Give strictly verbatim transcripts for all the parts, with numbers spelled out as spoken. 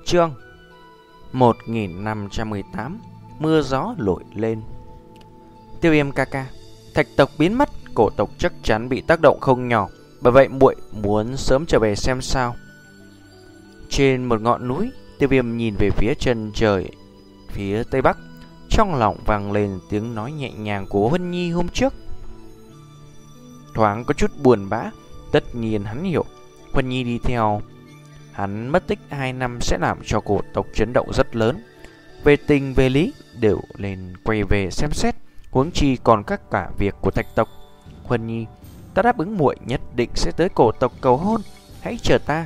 Chương một nghìn năm trăm mười tám. Mưa gió nổi lên. Tiêu Viêm ca ca, thạch tộc biến mất, cổ tộc chắc chắn bị tác động không nhỏ, bởi vậy muội muốn sớm trở về xem sao. Trên một ngọn núi, Tiêu Viêm nhìn về phía chân trời phía tây bắc, trong lòng vang lên tiếng nói nhẹ nhàng của Huân Nhi hôm trước. Thoáng có chút buồn bã, tất nhiên hắn hiểu Huân Nhi đi theo hắn mất tích hai năm sẽ làm cho cổ tộc chấn động rất lớn. Về tình về lý đều lên quay về xem xét, huống chi còn các cả việc của thạch tộc. Huân Nhi, ta đáp ứng muội nhất định sẽ tới cổ tộc cầu hôn, hãy chờ ta.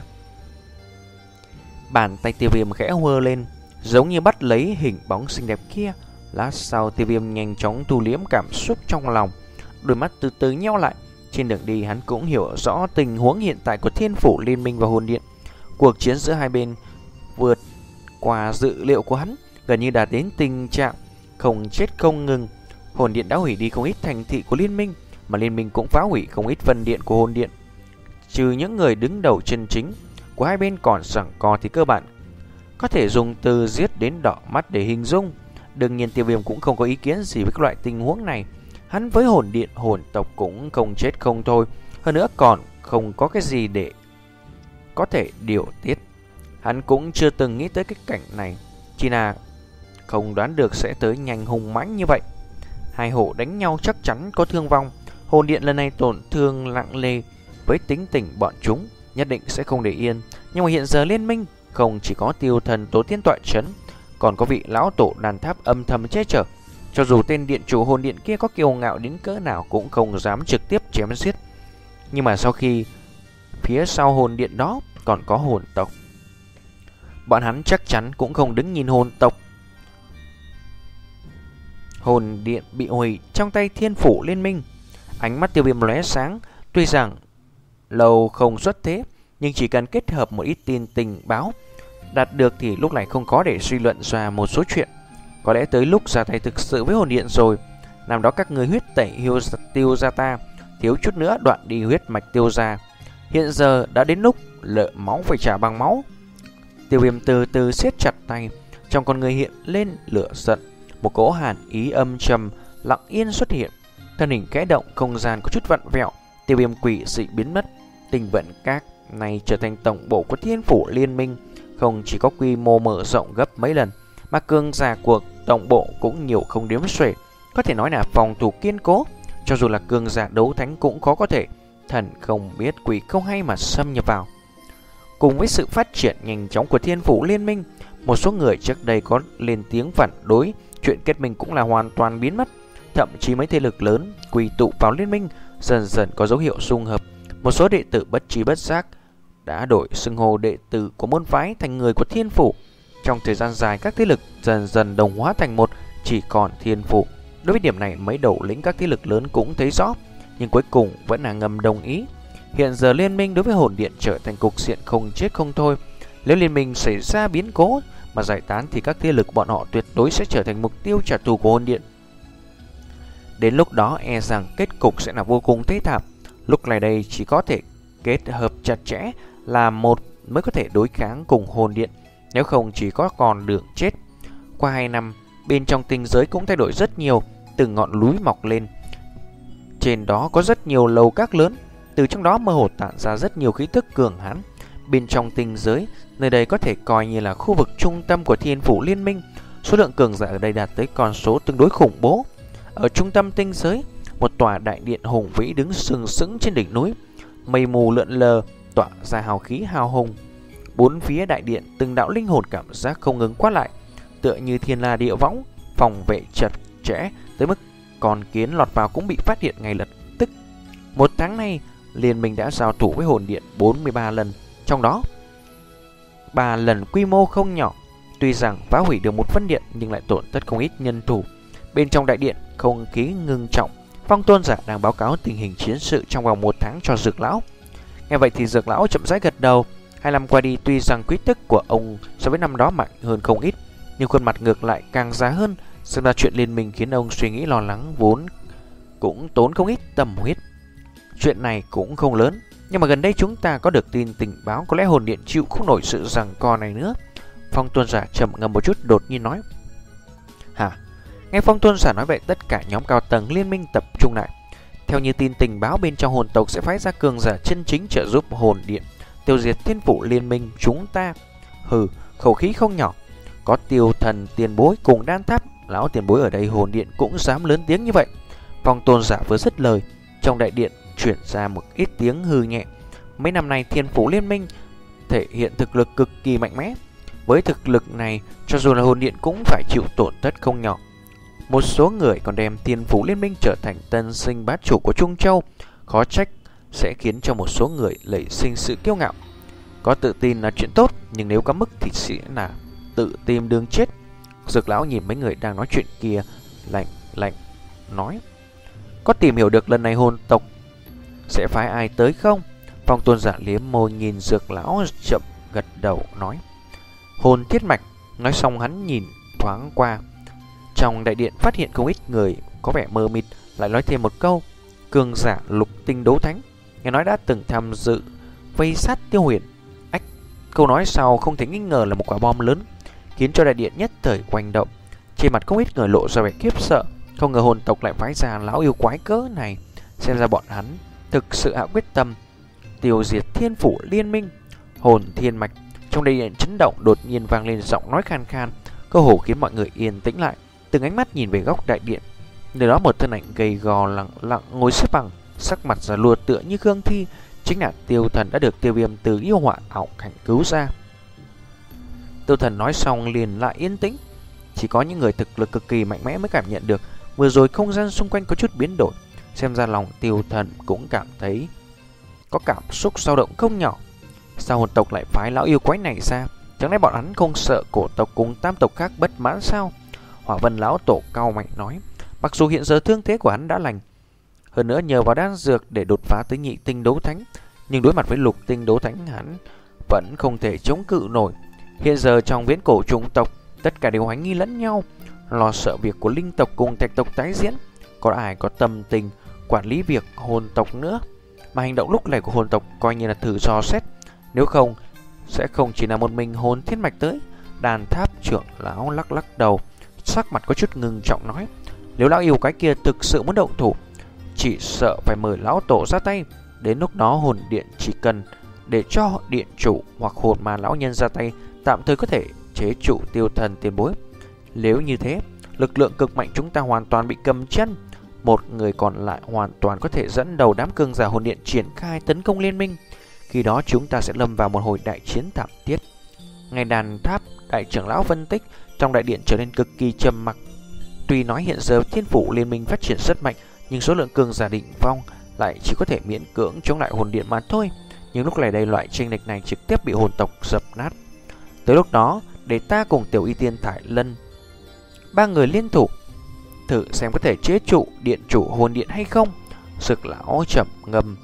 Bàn tay Tiêu Viêm khẽ hơ lên, giống như bắt lấy hình bóng xinh đẹp kia. Lát sau Tiêu Viêm nhanh chóng thu liễm cảm xúc trong lòng, đôi mắt từ từ nheo lại. Trên đường đi hắn cũng hiểu rõ tình huống hiện tại của Thiên Phủ Liên Minh và Hồn Điện. Cuộc chiến giữa hai bên vượt qua dự liệu của hắn, gần như đạt đến tình trạng không chết không ngừng. Hồn Điện đã hủy đi không ít thành thị của Liên Minh, mà Liên Minh cũng phá hủy không ít phân điện của Hồn Điện. Trừ những người đứng đầu chân chính của hai bên còn giằng co thì cơ bản có thể dùng từ giết đến đỏ mắt để hình dung. Đương nhiên Tiêu Viêm cũng không có ý kiến gì với các loại tình huống này. Hắn với Hồn Điện hồn tộc cũng không chết không thôi, hơn nữa còn không có cái gì để có thể điều tiết. Hắn cũng chưa từng nghĩ tới cái cảnh này, chỉ là không đoán được sẽ tới nhanh hùng mãnh như vậy. Hai hộ đánh nhau chắc chắn có thương vong. Hồn Điện lần này tổn thương nặng nề, với tính tình bọn chúng nhất định sẽ không để yên. Nhưng mà hiện giờ Liên Minh không chỉ có Tiêu Thần Tố Tiên tọa trấn, còn có vị lão tổ đàn tháp âm thầm che chở. Cho dù tên điện chủ Hồn Điện kia có kiêu ngạo đến cỡ nào cũng không dám trực tiếp chém giết. Nhưng mà sau khi phía sau Hồn Điện đó còn có hồn tộc, bọn hắn chắc chắn cũng không đứng nhìn hồn tộc. Hồn Điện bị hủy trong tay Thiên Phủ Liên Minh. Ánh mắt Tiêu Viêm lóe sáng. Tuy rằng lâu không xuất thế, nhưng chỉ cần kết hợp một ít tin tình báo đạt được thì lúc này không có để suy luận ra một số chuyện. Có lẽ tới lúc ra tay thực sự với Hồn Điện rồi. Năm đó các người huyết tẩy hiêu Tiêu gia ta, thiếu chút nữa đoạn đi huyết mạch Tiêu gia. Hiện giờ đã đến lúc lợi máu phải trả bằng máu. Tiêu Viêm từ từ siết chặt tay, trong con người hiện lên lửa giận. Một cỗ hàn ý âm trầm lặng yên xuất hiện, thân hình kẽ động, không gian có chút vặn vẹo. Tiêu Viêm quỷ dị biến mất. Tình vận các này trở thành tổng bộ của Thiên Phủ Liên Minh, không chỉ có quy mô mở rộng gấp mấy lần, mà cường giả của tổng bộ cũng nhiều không đếm xuể. Có thể nói là phòng thủ kiên cố, cho dù là cường giả đấu thánh cũng khó có thể thần không biết quỷ không hay mà xâm nhập vào. Cùng với sự phát triển nhanh chóng của Thiên Phủ Liên Minh, một số người trước đây có lên tiếng phản đối chuyện kết minh cũng là hoàn toàn biến mất. Thậm chí mấy thế lực lớn quy tụ vào liên minh dần dần có dấu hiệu xung hợp. Một số đệ tử bất trí bất giác đã đổi xưng hô đệ tử của môn phái thành người của Thiên Phủ. Trong thời gian dài, các thế lực dần dần đồng hóa thành một, chỉ còn Thiên Phủ. Đối với điểm này, mấy đầu lĩnh các thế lực lớn cũng thấy rõ, nhưng cuối cùng vẫn là ngầm đồng ý. Hiện giờ liên minh đối với Hồn Điện trở thành cục diện không chết không thôi. Nếu liên minh xảy ra biến cố mà giải tán thì các thế lực bọn họ tuyệt đối sẽ trở thành mục tiêu trả thù của Hồn Điện. Đến lúc đó e rằng kết cục sẽ là vô cùng thê thảm. Lúc này đây chỉ có thể kết hợp chặt chẽ là một mới có thể đối kháng cùng Hồn Điện, nếu không chỉ có còn đường chết. Qua hai năm, bên trong tinh giới cũng thay đổi rất nhiều. Từng ngọn núi mọc lên, trên đó có rất nhiều lầu các lớn, từ trong đó mơ hồ tản ra rất nhiều khí tức cường hãn. Bên trong tinh giới, nơi đây có thể coi như là khu vực trung tâm của Thiên Phủ Liên Minh. Số lượng cường giả ở đây đạt tới con số tương đối khủng bố. Ở trung tâm tinh giới, một tòa đại điện hùng vĩ đứng sừng sững trên đỉnh núi, mây mù lượn lờ tỏa ra hào khí hào hùng. Bốn phía đại điện, từng đạo linh hồn cảm giác không ngừng quát lại, tựa như thiên la địa võng, phòng vệ chặt chẽ tới mức con kiến lọt vào cũng bị phát hiện ngay lập tức. Một tháng nay, liên minh đã giao thủ với Hồn Điện bốn mươi ba lần, trong đó ba lần quy mô không nhỏ. Tuy rằng phá hủy được một phân điện nhưng lại tổn thất không ít nhân thủ. Bên trong đại điện, không khí ngưng trọng. Phong tôn giả đang báo cáo tình hình chiến sự trong vòng một tháng cho Dược lão. Nghe vậy thì Dược lão chậm rãi gật đầu. Hai năm qua đi, tuy rằng quy tức của ông so với năm đó mạnh hơn không ít, nhưng khuôn mặt ngược lại càng già hơn. Xem ra chuyện liên minh khiến ông suy nghĩ lo lắng vốn cũng tốn không ít tâm huyết. Chuyện này cũng không lớn, nhưng mà gần đây chúng ta có được tin tình báo có lẽ Hồn Điện chịu không nổi sự giằng co này nữa. Phong Tôn giả trầm ngâm một chút đột nhiên nói: Hả? Nghe Phong Tôn giả nói vậy, tất cả nhóm cao tầng liên minh tập trung lại. Theo như tin tình báo, bên trong hồn tộc sẽ phái ra cường giả chân chính trợ giúp hồn điện tiêu diệt thiên phủ liên minh chúng ta. Hừ, khẩu khí không nhỏ. Có Tiêu Thần tiền bối cùng Đan Tháp lão tiền bối ở đây, hồn điện cũng dám lớn tiếng như vậy. Phong Tôn giả vừa dứt lời, trong đại điện chuyển ra một ít tiếng hư nhẹ. Mấy năm nay thiên phủ liên minh thể hiện thực lực cực kỳ mạnh mẽ. Với thực lực này, cho dù là hồn điện cũng phải chịu tổn thất không nhỏ. Một số người còn đem thiên phủ liên minh trở thành tân sinh bá chủ của Trung Châu, khó trách sẽ khiến cho một số người nảy sinh sự kiêu ngạo. Có tự tin là chuyện tốt, nhưng nếu có mức thì sẽ là tự tìm đường chết. Dược lão nhìn mấy người đang nói chuyện kia, lạnh lạnh nói: Có tìm hiểu được lần này hồn tộc sẽ phái ai tới không? Phong Tôn giả liếm môi nhìn Dược lão, chậm gật đầu nói: Hồn Thiết Mạch. Nói xong hắn nhìn thoáng qua trong đại điện, phát hiện không ít người có vẻ mờ mịt, lại nói thêm một câu: Cường giả lục tinh đấu thánh, nghe nói đã từng tham dự vây sát Tiêu Huyền. Ách, câu nói sau không thể nghi ngờ là một quả bom lớn, khiến cho đại điện nhất thời quanh động. Trên mặt không ít người lộ ra vẻ khiếp sợ, không ngờ hồn tộc lại phái ra lão yêu quái cỡ này. Xem ra bọn hắn thực sự hạ quyết tâm tiêu diệt thiên phủ liên minh. Hồn Thiên Mạch. Trong đại điện chấn động, đột nhiên vang lên giọng nói khan khan, cơ hồ khiến mọi người yên tĩnh lại, từng ánh mắt nhìn về góc đại điện. Nơi đó một thân ảnh gầy gò lặng lặng ngồi xếp bằng, sắc mặt già lùa tựa như Khương Thi, chính là Tiêu Thần đã được Tiêu Viêm từ yêu họa ảo cảnh cứu ra. Tiêu Thần nói xong liền lại yên tĩnh. Chỉ có những người thực lực cực kỳ mạnh mẽ mới cảm nhận được vừa rồi không gian xung quanh có chút biến đổi. Xem ra lòng Tiêu Thần cũng cảm thấy có cảm xúc dao động không nhỏ. Sao hồn tộc lại phái lão yêu quái này ra? Chẳng lẽ bọn hắn không sợ cổ tộc cùng tam tộc khác bất mãn sao? Hỏa Vân lão tổ cao mạnh nói: Mặc dù hiện giờ thương thế của hắn đã lành, hơn nữa nhờ vào đan dược để đột phá tới nhị tinh đấu thánh, nhưng đối mặt với lục tinh đấu thánh hắn vẫn không thể chống cự nổi. Hiện giờ trong viễn cổ chủng tộc, tất cả đều hoài nghi lẫn nhau, lo sợ việc của linh tộc cùng thạch tộc tái diễn. Có ai có tâm tình quản lý việc hồn tộc nữa? Mà hành động lúc này của hồn tộc coi như là thử dò xét, nếu không sẽ không chỉ là một mình Hồn Thiên Mạch tới. Đàn Tháp trưởng lão lắc lắc đầu, sắc mặt có chút ngưng trọng nói: Nếu lão yêu cái kia thực sự muốn động thủ, chỉ sợ phải mời lão tổ ra tay. Đến lúc đó hồn điện chỉ cần để cho điện chủ hoặc hồn ma lão nhân ra tay, tạm thời có thể chế trụ Tiêu Thần tiền bối. Nếu như thế, lực lượng cực mạnh chúng ta hoàn toàn bị cầm chân. Một người còn lại hoàn toàn có thể dẫn đầu đám cường giả hồn điện triển khai tấn công liên minh. Khi đó chúng ta sẽ lâm vào một hồi đại chiến thảm thiết. Ngày Đàn Tháp đại trưởng lão phân tích, trong đại điện trở nên cực kỳ trầm mặc. Tuy nói hiện giờ thiên phủ liên minh phát triển rất mạnh, nhưng số lượng cường giả định vong lại chỉ có thể miễn cưỡng chống lại hồn điện mà thôi. Nhưng lúc này đây loại chênh lệch này trực tiếp bị hồn tộc dập nát. Tới lúc đó, để ta cùng Tiểu Y Tiên Thải Lân ba người liên thủ, thử xem có thể chế trụ điện chủ hồn điện hay không. Sực lão chậm ngâm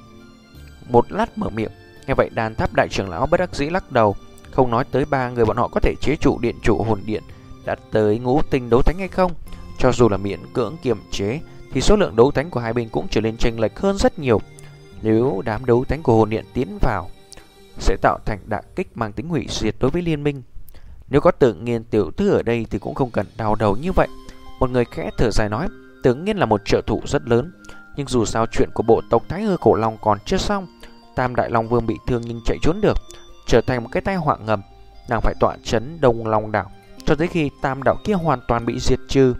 một lát mở miệng. Nghe vậy Đàn Tháp đại trưởng lão bất đắc dĩ lắc đầu, không nói tới ba người bọn họ có thể chế trụ điện chủ hồn điện đạt tới ngũ tinh đấu thánh hay không. Cho dù là miễn cưỡng kiềm chế thì số lượng đấu thánh của hai bên cũng trở nên chênh lệch hơn rất nhiều. Nếu đám đấu thánh của hồn điện tiến vào, sẽ tạo thành đả kích mang tính hủy diệt đối với liên minh. Nếu có Tự Nhiên tiểu thư ở đây thì cũng không cần đau đầu như vậy. Một người khẽ thở dài nói: Tự Nhiên là một trợ thủ rất lớn, nhưng dù sao chuyện của bộ tộc Thái Hư Cổ Long còn chưa xong. Tam Đại Long Vương bị thương nhưng chạy trốn được, trở thành một cái tai họa ngầm. Nàng phải tọa trấn Đông Long đảo cho tới khi tam đảo kia hoàn toàn bị diệt trừ.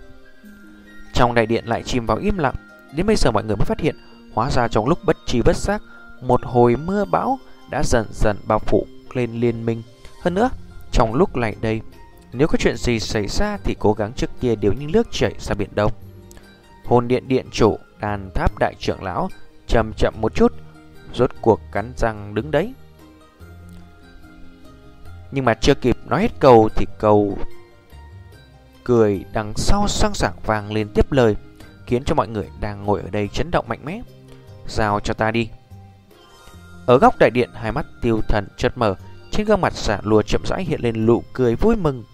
Trong đại điện lại chìm vào im lặng. Đến bây giờ mọi người mới phát hiện, hóa ra trong lúc bất tri bất giác, một hồi mưa bão đã dần dần bao phủ lên liên minh. Hơn nữa, trong lúc này đây, nếu có chuyện gì xảy ra thì cố gắng trước kia đều như nước chảy ra biển Đông. Hồn điện điện chủ Đàn Tháp đại trưởng lão chậm chậm một chút, rốt cuộc cắn răng đứng đấy. Nhưng mà chưa kịp nói hết câu thì câu cười đằng sau sang sảng vang lên tiếp lời, khiến cho mọi người đang ngồi ở đây chấn động mạnh mẽ. Giao cho ta đi. Ở góc đại điện, hai mắt Tiêu Thần chợt mở, trên gương mặt giả lùa chậm rãi hiện lên nụ cười vui mừng.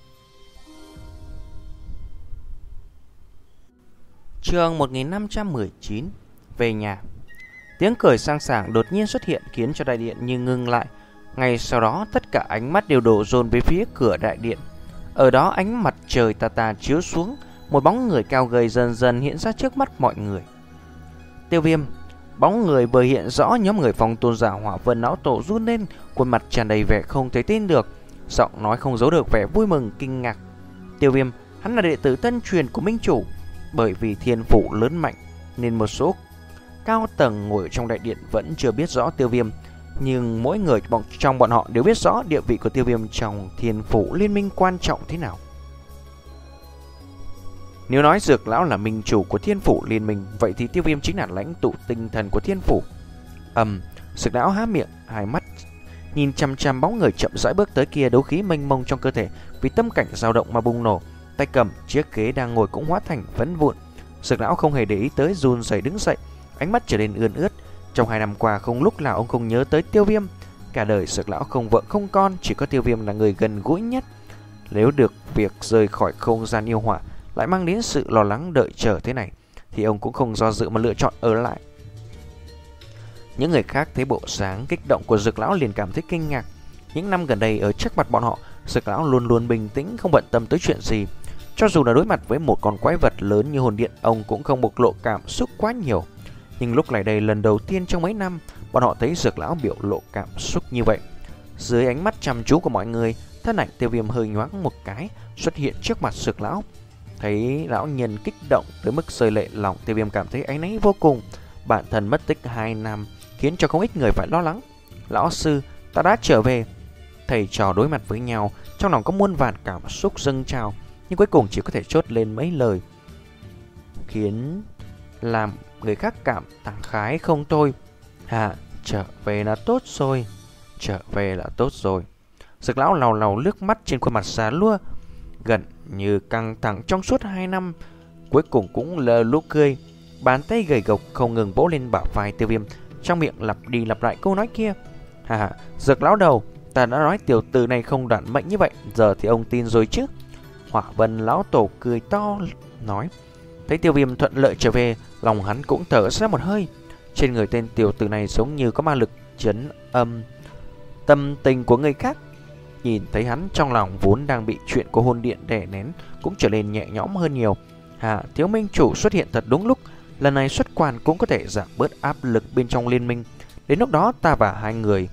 Chương một nghìn năm trăm mười chín. Về nhà. Tiếng cười sang sảng đột nhiên xuất hiện khiến cho đại điện như ngưng lại. Ngay sau đó tất cả ánh mắt đều đổ dồn về phía cửa đại điện. Ở đó ánh mặt trời tà tà chiếu xuống, một bóng người cao gầy dần dần hiện ra trước mắt mọi người. Tiêu Viêm. Bóng người vừa hiện rõ, nhóm người Phong tôn giả Hỏa Vân lão tổ run lên, khuôn mặt tràn đầy vẻ không thể tin được, giọng nói không giấu được vẻ vui mừng kinh ngạc. Tiêu Viêm, hắn là đệ tử tân truyền của Minh Chủ, bởi vì thiên phủ lớn mạnh nên một số cao tầng ngồi trong đại điện vẫn chưa biết rõ Tiêu Viêm, nhưng mỗi người trong bọn họ đều biết rõ địa vị của Tiêu Viêm trong thiên phủ liên minh quan trọng thế nào. Nếu nói Dược lão là minh chủ của thiên phủ liên minh, vậy thì Tiêu Viêm chính là lãnh tụ tinh thần của thiên phủ. Ầm, um, Dược lão há miệng, hai mắt nhìn chăm chăm bóng người chậm rãi bước tới kia, đấu khí mênh mông trong cơ thể vì tâm cảnh dao động mà bùng nổ. Tay cầm chiếc ghế đang ngồi cũng hóa thành phấn vụn. Dược lão không hề để ý tới, run rẩy đứng dậy, ánh mắt trở nên ươn ướt. Trong hai năm qua không lúc nào ông không nhớ tới Tiêu Viêm. Cả đời Dược lão không vợ không con, chỉ có Tiêu Viêm là người gần gũi nhất. Nếu được việc rời khỏi không gian yêu hỏa lại mang đến sự lo lắng đợi chờ thế này, thì ông cũng không do dự mà lựa chọn ở lại. Những người khác thấy bộ dáng kích động của Dược lão liền cảm thấy kinh ngạc. Những năm gần đây ở trước mặt bọn họ, Dược lão luôn luôn bình tĩnh, không bận tâm tới chuyện gì. Cho dù là đối mặt với một con quái vật lớn như hồn điện, ông cũng không bộc lộ cảm xúc quá nhiều. Nhưng lúc này đây, lần đầu tiên trong mấy năm, bọn họ thấy Dược lão biểu lộ cảm xúc như vậy. Dưới ánh mắt chăm chú của mọi người, thân ảnh Tiêu Viêm hơi nhoáng một cái, xuất hiện trước mặt Dược lão. Thấy lão nhân kích động tới mức rơi lệ, lòng Tiêu Viêm cảm thấy áy náy vô cùng. Bản thân mất tích hai năm khiến cho không ít người phải lo lắng. Lão sư, ta đã trở về. Thầy trò đối mặt với nhau, trong lòng có muôn vàn cảm xúc dâng trào, nhưng cuối cùng chỉ có thể chốt lên mấy lời khiến làm người khác cảm tàng khái không thôi. Hà, trở về là tốt rồi, trở về là tốt rồi. Dược lão lào lào lướt mắt trên khuôn mặt già lua, gần như căng thẳng trong suốt hai năm, cuối cùng cũng lờ lú cười. Bàn tay gầy gộc không ngừng vỗ lên bả vai Tiêu Viêm, trong miệng lặp đi lặp lại câu nói kia. Hà hà, Dược lão đầu, ta đã nói tiểu tử này không đoạn mệnh như vậy, giờ thì ông tin rồi chứ? Hỏa Vân lão tổ cười to nói. Thấy Tiêu Viêm thuận lợi trở về, lòng hắn cũng thở ra một hơi. Trên người tên tiểu tử này giống như có ma lực trấn âm tâm tình của người khác. Nhìn thấy hắn, trong lòng vốn đang bị chuyện của hồn điện đè nén cũng trở nên nhẹ nhõm hơn nhiều. Hà, thiếu minh chủ xuất hiện thật đúng lúc. Lần này xuất quan cũng có thể giảm bớt áp lực bên trong liên minh. Đến lúc đó ta và hai người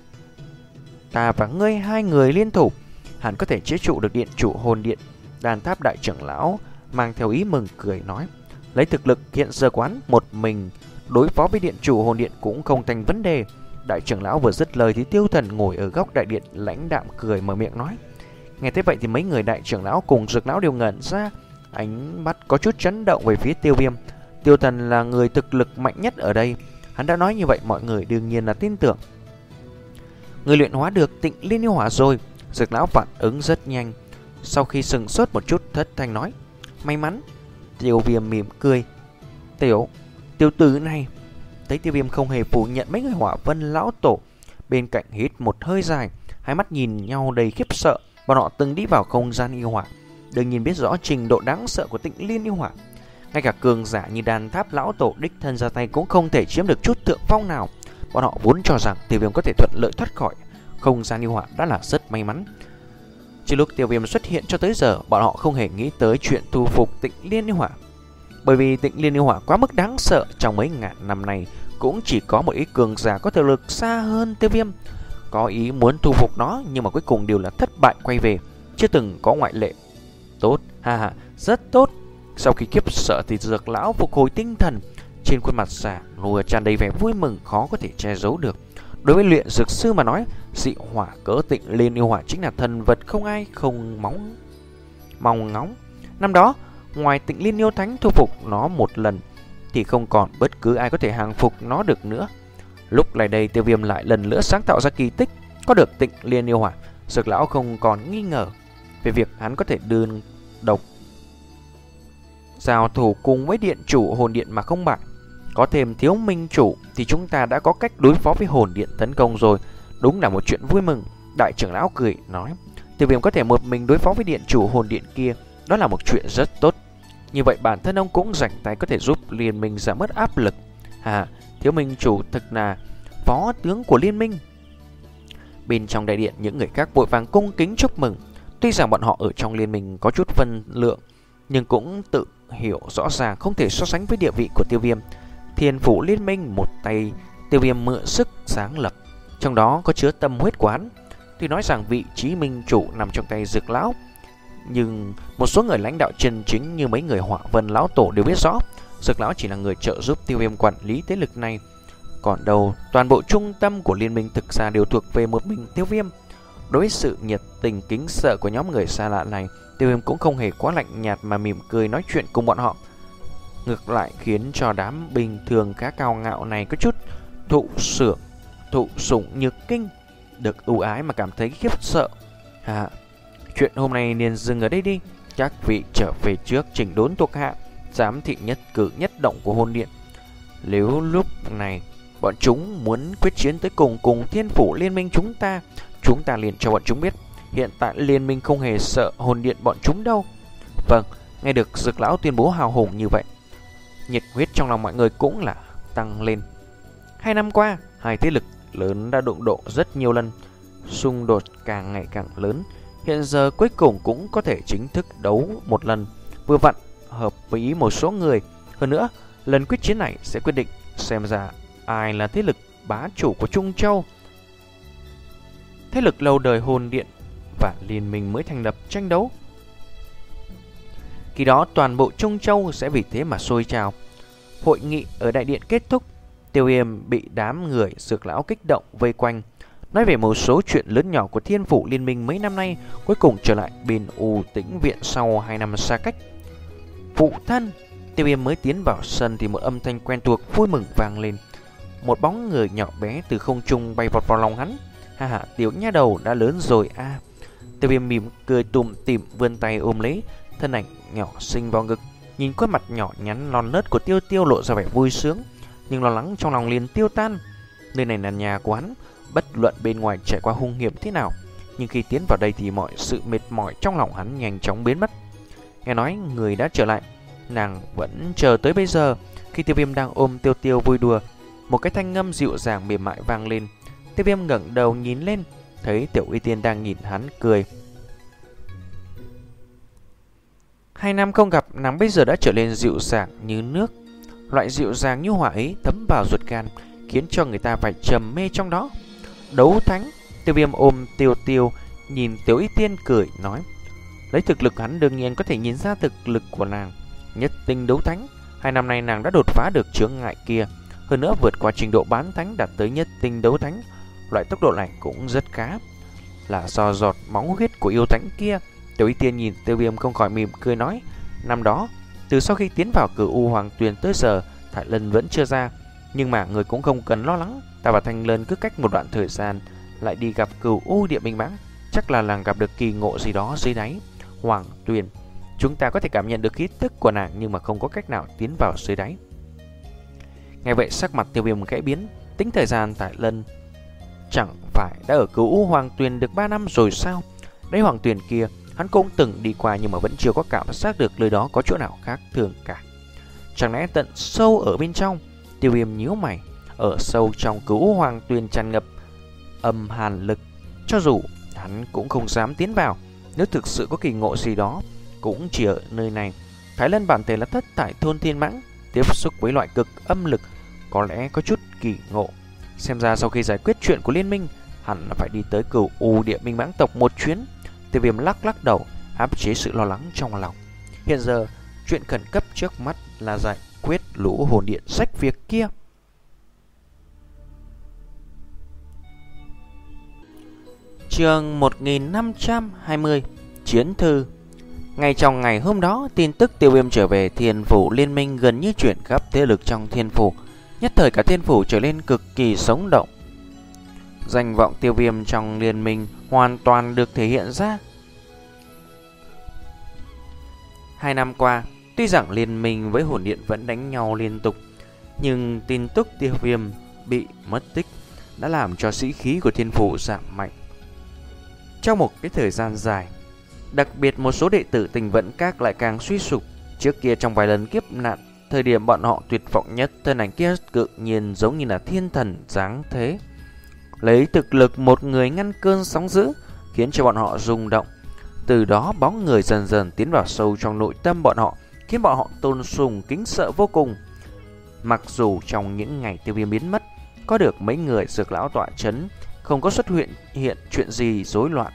Ta và ngươi hai người liên thủ, hẳn có thể chế trụ được điện chủ hồn điện. Đàn Tháp đại trưởng lão mang theo ý mừng cười nói. Lấy thực lực hiện giờ quán, một mình đối phó với điện chủ hồn điện cũng không thành vấn đề. Đại trưởng lão vừa dứt lời thì Tiêu Thần ngồi ở góc đại điện lãnh đạm cười mở miệng nói. Nghe thế vậy thì mấy người đại trưởng lão cùng Dược lão đều ngẩn ra, ánh mắt có chút chấn động về phía Tiêu Viêm. Tiêu Thần là người thực lực mạnh nhất ở đây, hắn đã nói như vậy mọi người đương nhiên là tin tưởng. Người luyện hóa được Tịnh Liên Yêu Hỏa rồi. Dược lão phản ứng rất nhanh, sau khi sừng sốt một chút thất thanh nói. May mắn. Tiêu Viêm mỉm cười. Tiểu Tiêu tử này. Thấy Tiêu Viêm không hề phủ nhận mấy người Hỏa Vân lão tổ, bên cạnh hít một hơi dài, hai mắt nhìn nhau đầy khiếp sợ. Bọn họ từng đi vào không gian yêu hỏa, đương nhiên biết rõ trình độ đáng sợ của Tịnh Liên Yêu Hỏa. Ngay cả cường giả như Đàn Tháp lão tổ đích thân ra tay cũng không thể chiếm được chút thượng phong nào. Bọn họ vốn cho rằng Tiêu Viêm có thể thuận lợi thoát khỏi không gian yêu hỏa đã là rất may mắn. Chỉ lúc Tiêu Viêm xuất hiện cho tới giờ, bọn họ không hề nghĩ tới chuyện thu phục Tịnh Liên Yêu Hỏa. Bởi vì Tịnh Liên Yêu Hỏa quá mức đáng sợ, trong mấy ngàn năm này cũng chỉ có một ít cường giả có thực lực xa hơn Tiêu Viêm có ý muốn thu phục nó, nhưng mà cuối cùng đều là thất bại quay về, chưa từng có ngoại lệ. Tốt, ha ha, rất tốt. Sau khi kiếp sợ thì Dược lão phục hồi tinh thần, trên khuôn mặt già nua tràn đầy vẻ vui mừng khó có thể che giấu được. Đối với luyện dược sư mà nói, dị hỏa cỡ Tịnh Liên Yêu Hỏa chính là thần vật không ai không mong mong ngóng. Năm đó, ngoài Tịnh Liên Yêu Thánh thu phục nó một lần thì không còn bất cứ ai có thể hàng phục nó được nữa. Lúc này đây Tiêu Viêm lại lần nữa sáng tạo ra kỳ tích, có được Tịnh Liên Yêu Hỏa. Dược lão không còn nghi ngờ về việc hắn có thể đơn độc giao thủ cùng với điện chủ hồn điện mà không bại. Có thêm thiếu minh chủ thì chúng ta đã có cách đối phó với hồn điện tấn công rồi. Đúng là một chuyện vui mừng. Đại trưởng lão cười nói. Tiêu Viêm có thể một mình đối phó với điện chủ hồn điện kia, đó là một chuyện rất tốt. Như vậy bản thân ông cũng rảnh tay có thể giúp liên minh giảm bớt áp lực. À, thiếu minh chủ thực là phó tướng của liên minh. Bên trong đại điện, những người khác vội vàng cung kính chúc mừng. Tuy rằng bọn họ ở trong liên minh có chút phân lượng, nhưng cũng tự hiểu rõ ràng không thể so sánh với địa vị của Tiêu Viêm. Thiên phủ liên minh một tay Tiêu Viêm mượn sức sáng lập, trong đó có chứa tâm huyết của hắn. Tuy nói rằng vị trí minh chủ nằm trong tay Dược lão, nhưng một số người lãnh đạo chân chính như mấy người Hỏa Vân lão tổ đều biết rõ, Dược lão chỉ là người trợ giúp Tiêu Viêm quản lý thế lực này. Còn đâu, toàn bộ trung tâm của liên minh thực ra đều thuộc về một mình Tiêu Viêm. Đối với sự nhiệt tình kính sợ của nhóm người xa lạ này, Tiêu Viêm cũng không hề quá lạnh nhạt mà mỉm cười nói chuyện cùng bọn họ. Ngược lại khiến cho đám bình thường khá cao ngạo này có chút thụ sưởng, thụ sủng nhược kinh, được ưu ái mà cảm thấy khiếp sợ. À, chuyện hôm nay nên dừng ở đây đi. Các vị trở về trước chỉnh đốn thuộc hạ, giám thị nhất cử nhất động của hồn điện. Nếu lúc này bọn chúng muốn quyết chiến tới cùng cùng thiên phủ liên minh chúng ta, chúng ta liền cho bọn chúng biết hiện tại liên minh không hề sợ hồn điện bọn chúng đâu. Vâng, nghe được Dược lão tuyên bố hào hùng như vậy, nhiệt huyết trong lòng mọi người cũng là tăng lên. Hai năm qua, hai thế lực lớn đã đụng độ rất nhiều lần, xung đột càng ngày càng lớn. Hiện giờ cuối cùng cũng có thể chính thức đấu một lần, vừa vặn hợp với ý một số người. Hơn nữa, lần quyết chiến này sẽ quyết định xem ra ai là thế lực bá chủ của Trung Châu. Thế lực lâu đời hồn điện và liên minh mới thành lập tranh đấu. Khi đó toàn bộ Trung Châu sẽ vì thế mà sôi trào. Hội nghị ở đại điện kết thúc, Tiêu Viêm bị đám người Dược lão kích động vây quanh, nói về một số chuyện lớn nhỏ của thiên phủ liên minh mấy năm nay, cuối cùng trở lại bên U Tĩnh viện sau hai năm xa cách. Phụ thân! Tiêu Viêm mới tiến vào sân thì một âm thanh quen thuộc vui mừng vang lên. Một bóng người nhỏ bé từ không trung bay vọt vào lòng hắn. Ha ha, tiểu nha đầu đã lớn rồi a. À. Tiêu Viêm mỉm cười tủm tỉm vươn tay ôm lấy thân ảnh nhỏ xinh vào ngực, nhìn khuôn mặt nhỏ nhắn non nớt của Tiêu Tiêu lộ ra vẻ vui sướng, nhưng lo lắng trong lòng liền tiêu tan. Nơi này là nhà của hắn, bất luận bên ngoài trải qua hung hiểm thế nào, nhưng khi tiến vào đây thì mọi sự mệt mỏi trong lòng hắn nhanh chóng biến mất. Nghe nói người đã trở lại, nàng vẫn chờ tới bây giờ. Khi Tiêu Viêm đang ôm Tiêu Tiêu vui đùa, một cái thanh ngâm dịu dàng mềm mại vang lên. Tiêu Viêm ngẩng đầu nhìn lên, thấy Tiểu Uy Tiên đang nhìn hắn cười. Hai năm không gặp, nàng bây giờ đã trở nên dịu dàng như nước. Loại dịu dàng như hỏa ấy thấm vào ruột gan, khiến cho người ta phải trầm mê trong đó. Đấu thánh! Tiêu Viêm ôm Tiêu Tiêu, nhìn Tiểu Uy Tiên cười nói. Lấy thực lực hắn đương nhiên có thể nhìn ra thực lực của nàng. Nhất tinh đấu thánh, hai năm nay nàng đã đột phá được chướng ngại kia, hơn nữa vượt qua trình độ bán thánh đạt tới nhất tinh đấu thánh. Loại tốc độ này cũng rất khá, là do giọt máu huyết của yêu thánh kia. Tiểu Y Tiên nhìn Tiêu Viêm không khỏi mỉm cười nói. Năm đó, từ sau khi tiến vào Cửu U Hoàng Tuyền tới giờ, Thải Lân vẫn chưa ra, nhưng mà người cũng không cần lo lắng. Ta và Thanh Lân cứ cách một đoạn thời gian lại đi gặp Cửu U Địa Minh Mãng, chắc là nàng gặp được kỳ ngộ gì đó dưới đáy Hoàng Tuyền. Chúng ta có thể cảm nhận được khí tức của nàng, nhưng mà không có cách nào tiến vào dưới đáy. Nghe vậy sắc mặt Tiêu Viêm khẽ biến. Tính thời gian Thải Lân chẳng phải đã ở Cửu U Hoàng Tuyền được ba năm rồi sao? Đấy Hoàng Tuyền kia hắn cũng từng đi qua, nhưng mà vẫn chưa có cảm giác được nơi đó có chỗ nào khác thường cả. Chẳng lẽ tận sâu ở bên trong? Tiêu Viêm nhíu mày. Ở sâu trong Cửu U Hoàng Tuyền tràn ngập âm hàn lực, cho dù hắn cũng không dám tiến vào. Nếu thực sự có kỳ ngộ gì đó, cũng chỉ ở nơi này. Thái Lân bản thể là thất thải thôn thiên mãng, tiếp xúc với loại cực âm lực có lẽ có chút kỳ ngộ. Xem ra sau khi giải quyết chuyện của liên minh, hẳn là phải đi tới Cửu U Địa Minh Mãng tộc một chuyến. Tiêu Viêm lắc lắc đầu, áp chế sự lo lắng trong lòng. Hiện giờ chuyện khẩn cấp trước mắt là giải quyết lũ hồn điện sách việc kia. Chương một nghìn năm trăm hai mươi, Chiến thư. Ngay trong ngày hôm đó, tin tức Tiêu Viêm trở về Thiên Phủ Liên minh gần như chuyển khắp thế lực trong Thiên Phủ. Nhất thời cả Thiên Phủ trở nên cực kỳ sống động. Danh vọng Tiêu Viêm trong liên minh hoàn toàn được thể hiện ra. Hai năm qua, tuy rằng liên minh với hồn điện vẫn đánh nhau liên tục, nhưng tin tức Tiêu Viêm bị mất tích đã làm cho sĩ khí của Thiên Phủ giảm mạnh. Trong một cái thời gian dài, đặc biệt một số đệ tử Tình Vận Các lại càng suy sụp. Trước kia trong vài lần kiếp nạn, thời điểm bọn họ tuyệt vọng nhất, thân ảnh kia tự nhiên giống như là thiên thần dáng thế. lấy thực lực một người ngăn cơn sóng dữ, khiến cho bọn họ rung động. Từ đó bóng người dần dần tiến vào sâu trong nội tâm bọn họ, khiến bọn họ tôn sùng kính sợ vô cùng. Mặc dù trong những ngày Tiêu Viêm biến mất, có được mấy người dược lão tọa chấn, không có xuất hiện hiện chuyện gì rối loạn,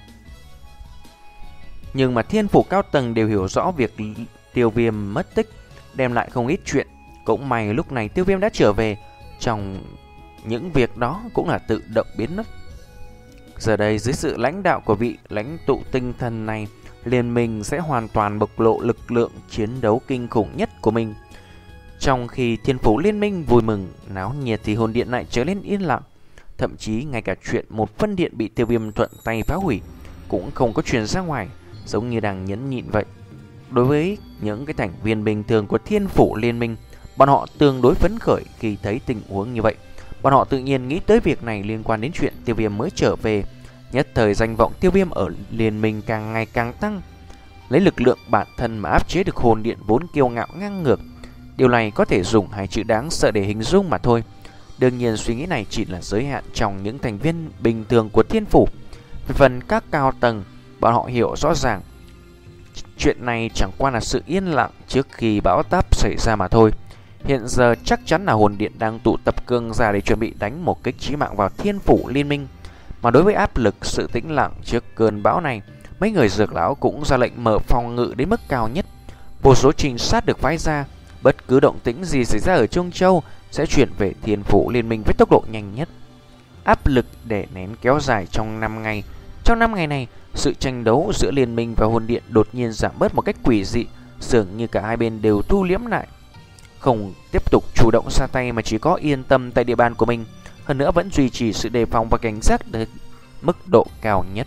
nhưng mà thiên phủ cao tầng đều hiểu rõ việc Tiêu Viêm mất tích đem lại không ít chuyện. Cũng may lúc này Tiêu Viêm đã trở về, trong những việc đó cũng là tự động biến mất. Giờ đây dưới sự lãnh đạo của vị lãnh tụ tinh thần này, liên minh sẽ hoàn toàn bộc lộ lực lượng chiến đấu kinh khủng nhất của mình. Trong khi thiên phủ liên minh vui mừng náo nhiệt thì hồn điện lại trở nên yên lặng. Thậm chí ngay cả chuyện một phân điện bị Tiêu Viêm thuận tay phá hủy cũng không có truyền ra ngoài, giống như đang nhẫn nhịn vậy. Đối với những cái thành viên bình thường của thiên phủ liên minh, bọn họ tương đối phấn khởi khi thấy tình huống như vậy. Bọn họ tự nhiên nghĩ tới việc này liên quan đến chuyện Tiêu Viêm mới trở về. Nhất thời danh vọng Tiêu Viêm ở liên minh càng ngày càng tăng, lấy lực lượng bản thân mà áp chế được hồn điện vốn kiêu ngạo ngang ngược. Điều này có thể dùng hai chữ đáng sợ để hình dung mà thôi. Đương nhiên suy nghĩ này chỉ là giới hạn trong những thành viên bình thường của thiên phủ. Về phần các cao tầng, bọn họ hiểu rõ ràng chuyện này chẳng qua là sự yên lặng trước khi bão táp xảy ra mà thôi. Hiện giờ chắc chắn là hồn điện đang tụ tập cường giả để chuẩn bị đánh một kích chí mạng vào thiên phủ liên minh. Mà đối với áp lực sự tĩnh lặng trước cơn bão này, mấy người dược lão cũng ra lệnh mở phòng ngự đến mức cao nhất. Vô số trinh sát được phái ra, bất cứ động tĩnh gì xảy ra ở Trung Châu sẽ chuyển về thiên phủ liên minh với tốc độ nhanh nhất. Áp lực để nén kéo dài trong năm ngày. Trong năm ngày này, sự tranh đấu giữa liên minh và hồn điện đột nhiên giảm bớt một cách quỷ dị, dường như cả hai bên đều thu liễm lại, không tiếp tục chủ động ra tay mà chỉ có yên tâm tại địa bàn của mình, hơn nữa vẫn duy trì sự đề phòng và cảnh giác đến mức độ cao nhất.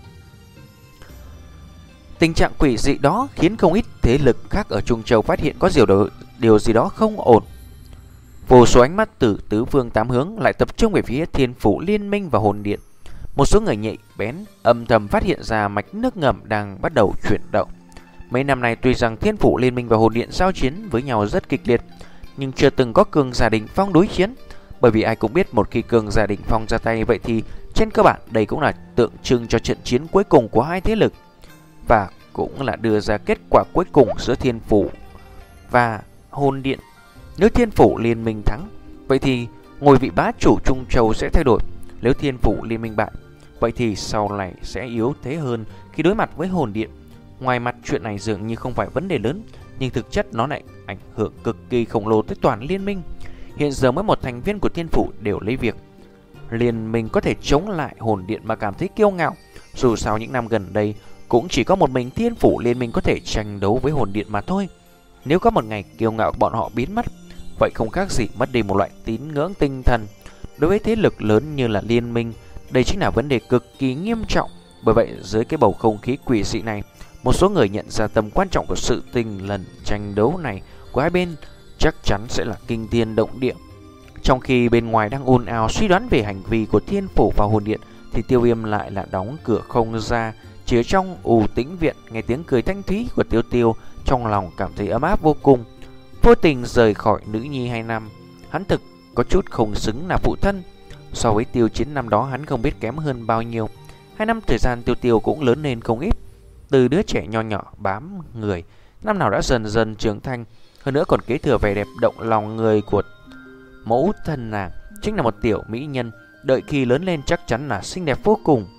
Tình trạng quỷ dị đó khiến không ít thế lực khác ở Trung Châu phát hiện có điều, đó, điều gì đó không ổn. Vô số ánh mắt từ tứ phương tám hướng lại tập trung về phía thiên phủ liên minh và hồn điện. Một số người nhạy bén âm thầm phát hiện ra mạch nước ngầm đang bắt đầu chuyển động. Mấy năm nay tuy rằng thiên phủ liên minh và hồn điện giao chiến với nhau rất kịch liệt, nhưng chưa từng có cường giả đỉnh phong đối chiến. Bởi vì ai cũng biết một khi cường giả đỉnh phong ra tay vậy thì trên cơ bản đây cũng là tượng trưng cho trận chiến cuối cùng của hai thế lực, và cũng là đưa ra kết quả cuối cùng giữa thiên phủ và hồn điện. Nếu thiên phủ liên minh thắng, vậy thì ngôi vị bá chủ Trung Châu sẽ thay đổi. Nếu thiên phủ liên minh bại, vậy thì sau này sẽ yếu thế hơn khi đối mặt với hồn điện. Ngoài mặt chuyện này dường như không phải vấn đề lớn, nhưng thực chất nó lại ảnh hưởng cực kỳ khổng lồ tới toàn liên minh. Hiện giờ mỗi một thành viên của thiên phủ đều lấy việc liên minh có thể chống lại hồn điện mà cảm thấy kiêu ngạo. Dù sao những năm gần đây cũng chỉ có một mình thiên phủ liên minh có thể tranh đấu với hồn điện mà thôi. Nếu có một ngày kiêu ngạo bọn họ biến mất, vậy không khác gì mất đi một loại tín ngưỡng tinh thần. Đối với thế lực lớn như là liên minh, đây chính là vấn đề cực kỳ nghiêm trọng. Bởi vậy dưới cái bầu không khí quỷ dị này, một số người nhận ra tầm quan trọng của sự tình lần tranh đấu này của hai bên chắc chắn sẽ là kinh thiên động địa. Trong khi bên ngoài đang ồn ào suy đoán về hành vi của thiên phủ và hồn điện, thì Tiêu Viêm lại là đóng cửa không ra. Chỉ ở trong u tĩnh viện, nghe tiếng cười thanh thúy của Tiêu Tiêu, trong lòng cảm thấy ấm áp vô cùng. Vô tình rời khỏi nữ nhi hai năm, hắn thực có chút không xứng là phụ thân. So với Tiêu Chiến năm đó hắn không biết kém hơn bao nhiêu. Hai năm thời gian Tiêu Tiêu cũng lớn lên không ít, từ đứa trẻ nho nhỏ bám người, năm nào đã dần dần trưởng thành. Hơn nữa còn kế thừa vẻ đẹp động lòng người của mẫu thân nàng, chính là một tiểu mỹ nhân. Đợi khi lớn lên chắc chắn là xinh đẹp vô cùng.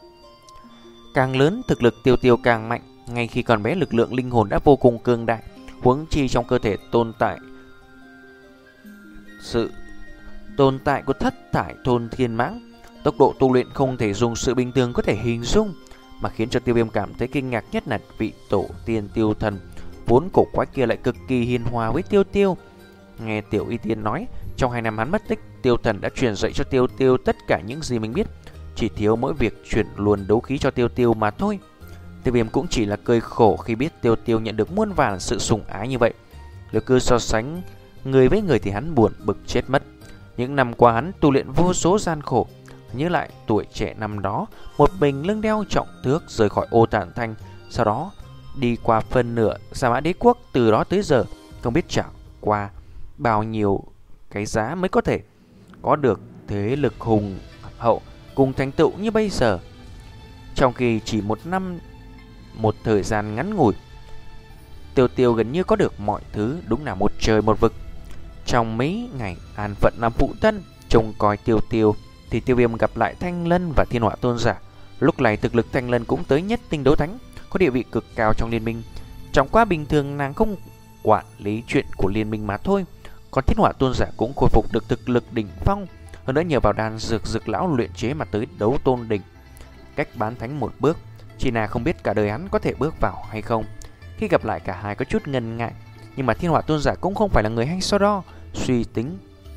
Càng lớn thực lực Tiêu Tiêu càng mạnh. Ngay khi còn bé lực lượng linh hồn đã vô cùng cường đại, huống chi trong cơ thể tồn tại sự tồn tại của thất thải thôn thiên mãng. Tốc độ tu luyện không thể dùng sự bình thường có thể hình dung. Mà khiến cho Tiêu Viêm cảm thấy kinh ngạc nhất là vị tổ tiên Tiêu Thần vốn cổ quái kia lại cực kỳ hiền hòa với Tiêu Tiêu. Nghe Tiểu Y Tiên nói, trong hai năm hắn mất tích, Tiêu Thần đã truyền dạy cho Tiêu Tiêu tất cả những gì mình biết, chỉ thiếu mỗi việc truyền luôn đấu khí cho Tiêu Tiêu mà thôi. Tiêu Viêm cũng chỉ là cười khổ khi biết Tiêu Tiêu nhận được muôn vàn sự sủng ái như vậy. Nếu cứ so sánh người với người thì hắn buồn bực chết mất. Những năm qua hắn tu luyện vô số gian khổ, nhớ lại tuổi trẻ năm đó, một mình lưng đeo trọng thước rời khỏi Ô Tản Thanh, sau đó đi qua phân nửa Sa Mã Đế Quốc. Từ đó tới giờ không biết trả qua bao nhiêu cái giá mới có thể có được thế lực hùng hậu cùng thành tựu như bây giờ. Trong khi chỉ một năm, một thời gian ngắn ngủi, Tiêu Tiêu gần như có được mọi thứ, đúng là một trời một vực. Trong mấy ngày an phận làm phụ thân trông coi Tiêu Tiêu, thì Tiêu Viêm gặp lại Thanh Lân và Thiên Hỏa Tôn Giả. Lúc này thực lực Thanh Lân cũng tới nhất tinh đấu thánh, có địa vị cực cao trong liên minh. Chẳng qua bình thường nàng không quản lý chuyện của liên minh mà thôi. Còn Thiên Hỏa Tôn Giả cũng khôi phục được thực lực đỉnh phong, hơn nữa nhờ vào đan dược dược lão luyện chế mà tới đấu tôn đỉnh, cách bán thánh một bước. Chỉ là không biết cả đời hắn có thể bước vào hay không. Khi gặp lại cả hai có chút ngần ngại, nhưng mà Thiên Hỏa Tôn Giả cũng không phải là người hay so đo, suy tính.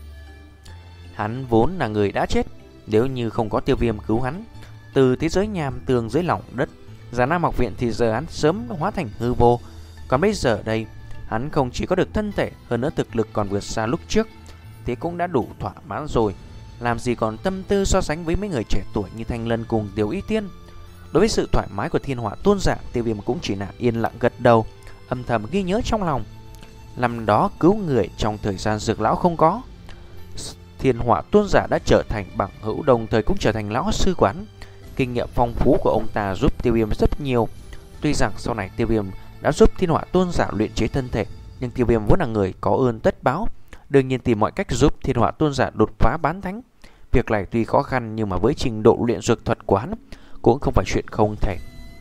Hắn vốn là người đã chết, nếu như không có Tiêu Viêm cứu hắn từ thế giới nham tường dưới lòng đất, Già Nam học viện, thì giờ hắn sớm hóa thành hư vô. Còn bây giờ đây, hắn không chỉ có được thân thể, hơn nữa thực lực còn vượt xa lúc trước, thế cũng đã đủ thỏa mãn rồi. Làm gì còn tâm tư so sánh với mấy người trẻ tuổi như Thanh Lân cùng Tiểu Y Tiên. Đối với sự thoải mái của Thiên Hỏa Tôn Giả, Tiêu Viêm cũng chỉ là yên lặng gật đầu, âm thầm ghi nhớ trong lòng. Năm đó cứu người trong thời gian dược lão không có, Thiên Hỏa Tôn Giả đã trở thành bằng hữu, đồng thời cũng trở thành lão sư quán. Kinh nghiệm phong phú của ông ta giúp Tiêu Viêm rất nhiều. Tuy rằng sau này Tiêu Viêm đã giúp Thiên Hỏa Tôn Giả luyện chế thân thể, nhưng Tiêu Viêm vẫn là người có ơn tất báo, đương nhiên tìm mọi cách giúp Thiên Hỏa Tôn Giả đột phá bán thánh. Việc này tuy khó khăn, nhưng mà với trình độ luyện dược thuật của hắn cũng không phải chuyện không thể.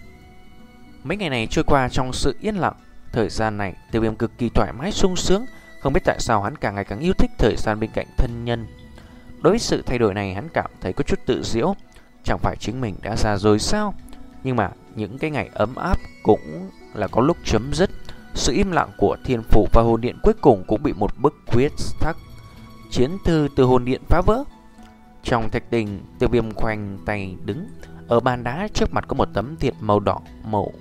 Mấy ngày này trôi qua trong sự yên lặng. Thời gian này Tiêu Viêm cực kỳ thoải mái sung sướng. Không biết tại sao hắn càng ngày càng yêu thích thời gian bên cạnh thân nhân. Đối với sự thay đổi này, hắn cảm thấy có chút tự giễu. Chẳng phải chính mình đã già rồi sao? Nhưng mà những cái ngày ấm áp cũng là có lúc chấm dứt. Sự im lặng của Thiên Phủ và Hồn Điện cuối cùng cũng bị một bức quyết thắc chiến thư từ Hồn Điện phá vỡ. Trong thạch đình, Tiêu Viêm khoanh tay đứng ở bàn đá, trước mặt có một tấm thiệp màu đỏ màu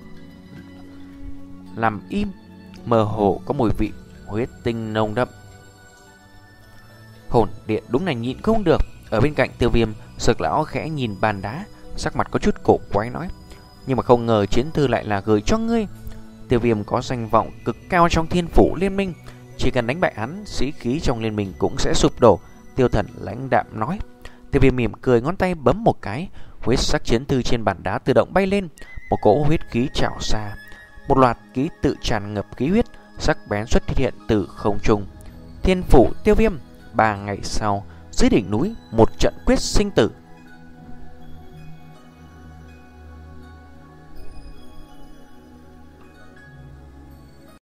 làm im, mơ hồ có mùi vị huyết tinh nồng đậm. Hồn Điện đúng là nhịn không được. Ở bên cạnh Tiêu Viêm, Dược lão khẽ nhìn bàn đá, sắc mặt có chút cổ quái nói: nhưng mà không ngờ chiến thư lại là gửi cho ngươi. Tiêu Viêm có danh vọng cực cao trong Thiên Phủ liên minh, chỉ cần đánh bại hắn, sĩ khí trong liên minh cũng sẽ sụp đổ. Tiêu Thần lãnh đạm nói. Tiêu Viêm mỉm cười, ngón tay bấm một cái, huyết sắc chiến thư trên bàn đá tự động bay lên, một cỗ huyết khí trào ra, một loạt ký tự tràn ngập khí huyết sắc bén xuất hiện từ không trung. Thiên Phủ Tiêu Viêm. Ba ngày sau, dưới đỉnh núi, một trận quyết sinh tử